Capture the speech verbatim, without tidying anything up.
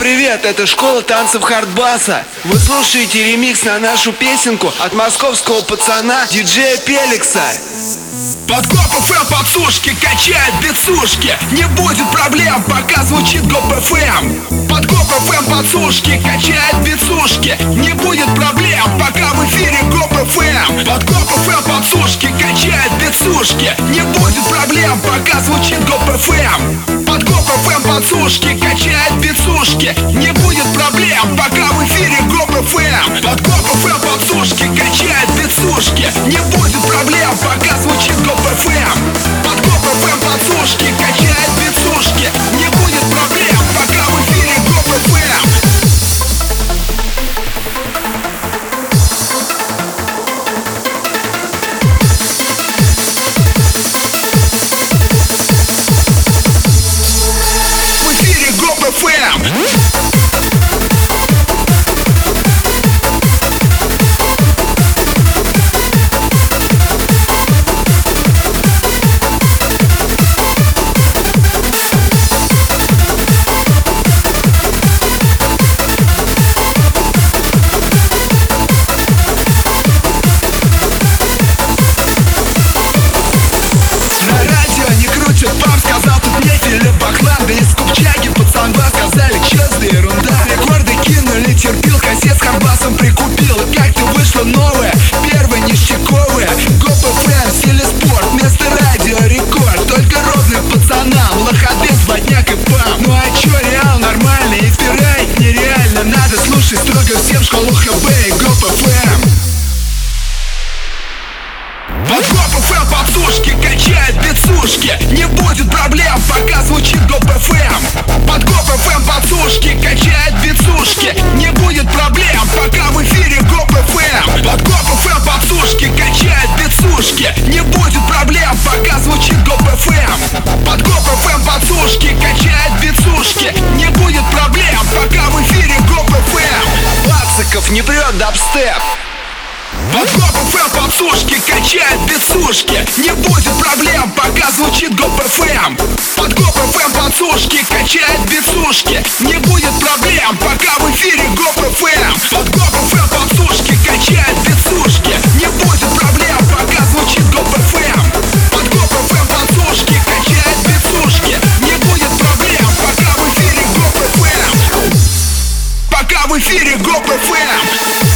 привет, это школа танцев Хардбаса. Вы слушаете ремикс на нашу песенку от московского пацана диджея Пеликса. Под Гоп эф эм подсушки качает бицушки. Не будет проблем, пока звучит Гоп эф эм. Под Гоп эф эм подсушки качает бицушки. Не будет проблем, пока в эфире Гоп эф эм. Под Гоп эф эм подсушки качает бицушки. Не будет проблем, пока звучит Гоп эф эм. Под Гоп эф эм подсушки качает бицушки. Не будет проблем, пока в эфире Гоп эф эм. Под Гоп эф эм подсушки качает бицушки. Не будет проблем, пока звучит Гоп эф эм. Под Гоп эф эм подсушки качает бицушки. Не будет проблем, пока в эфире Гоп эф эм. В эфире Гоп эф эм. Вам сказал тут не Филипп Баклан, да из Купчаги пацанва сказали, чё за ерунда. Рекорды кинули, терпил, кассет с Хардбасом прикупил. И как-то вышло новое, первое ништяковое. Гоп эф эм, стиле спорт, вместо радио рекорд. Только ровным пацанам, лоходы, зводняк и пам. Ну а чё, реал нормально, и впирать нереально. Надо слушать строго всем школу ха бэ и Гоп эф эм. Под Гоп эф эм подсушки качает бицушки. Не будет проблем, пока звучит Гоп эф эм. Под Гоп эф эм подсушки качает бицушки. Не будет проблем, пока в эфире Гоп эф эм. Под Гоп эф эм подсушки качает бицушки. Не будет проблем, пока звучит Гоп эф эм. Под Гоп эф эм подсушки качает бицушки. Не будет проблем, пока в эфире Гоп эф эм. Пацаков не прет дабстеп. Под Гоп эф эм подсушки качает бицушки. Не будет проблем, пока звучит Гоп эф эм. Под Гоп эф эм подсушки качает бицушки. Не будет проблем, пока в эфире Гоп эф эм. Под Гоп эф эм подсушки качает бицушки. Не будет проблем, пока звучит Гоп эф эм. Под Гоп эф эм подсушки качает бицушки. Не будет проблем, пока в эфире Гоп эф эм. Пока в эфире Гоп эф эм.